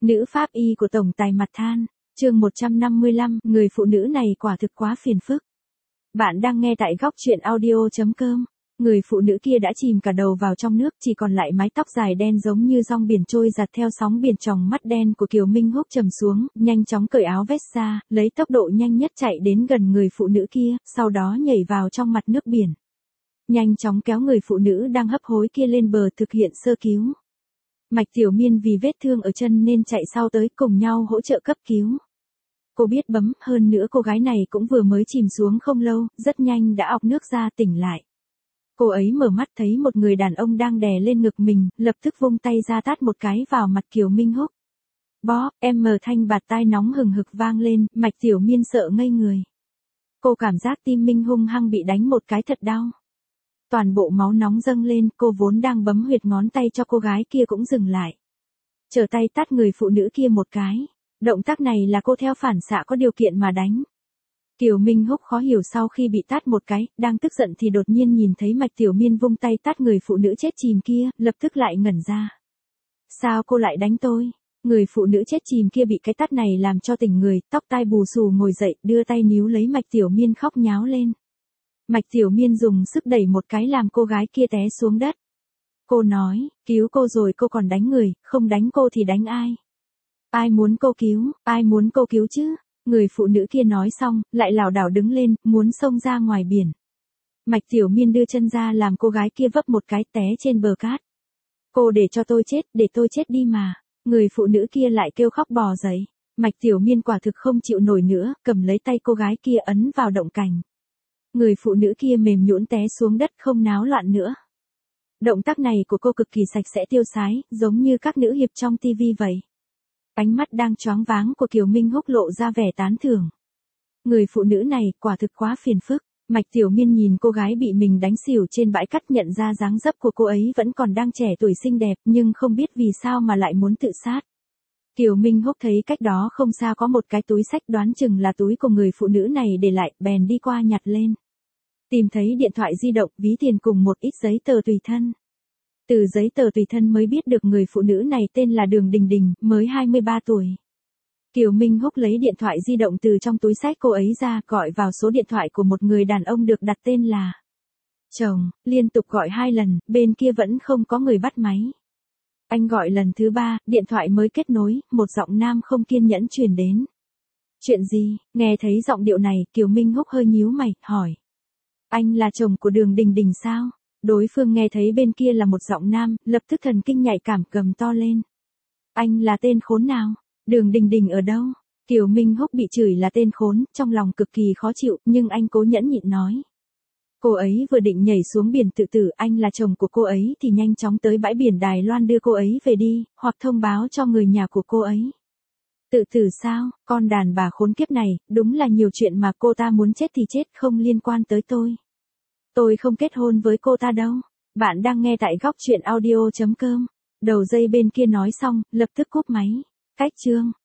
Nữ pháp y của tổng tài mặt than. Chương 155, người phụ nữ này quả thực quá phiền phức. Bạn đang nghe tại góc truyện audio.com. Người phụ nữ kia đã chìm cả đầu vào trong nước, chỉ còn lại mái tóc dài đen giống như rong biển trôi giạt theo sóng biển. Tròng mắt đen của Kiều Minh Húc trầm xuống, nhanh chóng cởi áo vest ra, lấy tốc độ nhanh nhất chạy đến gần người phụ nữ kia, sau đó nhảy vào trong mặt nước biển. Nhanh chóng kéo người phụ nữ đang hấp hối kia lên bờ thực hiện sơ cứu. Mạch Tiểu Miên vì vết thương ở chân nên chạy sau tới cùng nhau hỗ trợ cấp cứu. Cô biết bấm, hơn nữa cô gái này cũng vừa mới chìm xuống không lâu, rất nhanh đã ọc nước ra tỉnh lại. Cô ấy mở mắt thấy một người đàn ông đang đè lên ngực mình, lập tức vung tay ra tát một cái vào mặt Kiều Minh Húc. Bóp, thanh bạt tai nóng hừng hực vang lên, Mạch Tiểu Miên sợ ngây người. Cô cảm giác tim mình hung hăng bị đánh một cái thật đau. Toàn bộ máu nóng dâng lên, cô vốn đang bấm huyệt ngón tay cho cô gái kia cũng dừng lại. Trở tay tát người phụ nữ kia một cái. Động tác này là cô theo phản xạ có điều kiện mà đánh. Kiều Minh Húc khó hiểu sau khi bị tát một cái, đang tức giận thì đột nhiên nhìn thấy Mạch Tiểu Miên vung tay tát người phụ nữ chết chìm kia, lập tức lại ngẩn ra. Sao cô lại đánh tôi? Người phụ nữ chết chìm kia bị cái tát này làm cho tỉnh người, tóc tai bù xù ngồi dậy, đưa tay níu lấy Mạch Tiểu Miên khóc nháo lên. Mạch Tiểu Miên dùng sức đẩy một cái làm cô gái kia té xuống đất. Cô nói, cứu cô rồi cô còn đánh người, không đánh cô thì đánh ai? Ai muốn cô cứu chứ? Người phụ nữ kia nói xong, lại lảo đảo đứng lên, muốn xông ra ngoài biển. Mạch Tiểu Miên đưa chân ra làm cô gái kia vấp một cái té trên bờ cát. Cô để cho tôi chết, để tôi chết đi mà. Người phụ nữ kia lại kêu khóc bò dậy. Mạch Tiểu Miên quả thực không chịu nổi nữa, cầm lấy tay cô gái kia ấn vào động cành. Người phụ nữ kia mềm nhũn té xuống đất không náo loạn nữa. Động tác này của cô cực kỳ sạch sẽ tiêu sái, giống như các nữ hiệp trong tivi vậy. Ánh mắt đang choáng váng của Kiều Minh Húc lộ ra vẻ tán thưởng. Người phụ nữ này quả thực quá phiền phức. Mạch Tiểu Miên nhìn cô gái bị mình đánh xỉu trên bãi cát, nhận ra dáng dấp của cô ấy vẫn còn đang trẻ tuổi xinh đẹp, nhưng không biết vì sao mà lại muốn tự sát. Kiều Minh Húc thấy cách đó không xa có một cái túi xách, đoán chừng là túi của người phụ nữ này để lại, bèn đi qua nhặt lên. Tìm thấy điện thoại di động, ví tiền cùng một ít giấy tờ tùy thân. Từ giấy tờ tùy thân mới biết được người phụ nữ này tên là Đường Đình Đình, mới 23 tuổi. Kiều Minh Húc lấy điện thoại di động từ trong túi xách cô ấy ra, gọi vào số điện thoại của một người đàn ông được đặt tên là chồng, liên tục gọi 2 lần, bên kia vẫn không có người bắt máy. Anh gọi lần thứ 3, điện thoại mới kết nối, một giọng nam không kiên nhẫn truyền đến. Chuyện gì? Nghe thấy giọng điệu này, Kiều Minh Húc hơi nhíu mày, hỏi. Anh là chồng của Đường Đình Đình sao? Đối phương nghe thấy bên kia là một giọng nam, lập tức thần kinh nhạy cảm gầm to lên. Anh là tên khốn nào? Đường Đình Đình ở đâu? Kiều Minh Húc bị chửi là tên khốn, trong lòng cực kỳ khó chịu, nhưng anh cố nhẫn nhịn nói. Cô ấy vừa định nhảy xuống biển tự tử, anh là chồng của cô ấy thì nhanh chóng tới bãi biển Đài Loan đưa cô ấy về đi, hoặc thông báo cho người nhà của cô ấy. Tự tử sao? Con đàn bà khốn kiếp này, đúng là nhiều chuyện mà cô ta muốn chết thì chết, không liên quan tới tôi. Tôi không kết hôn với cô ta đâu. Bạn đang nghe tại góc truyện audio.com. Đầu dây bên kia nói xong, lập tức cúp máy. Cách chương.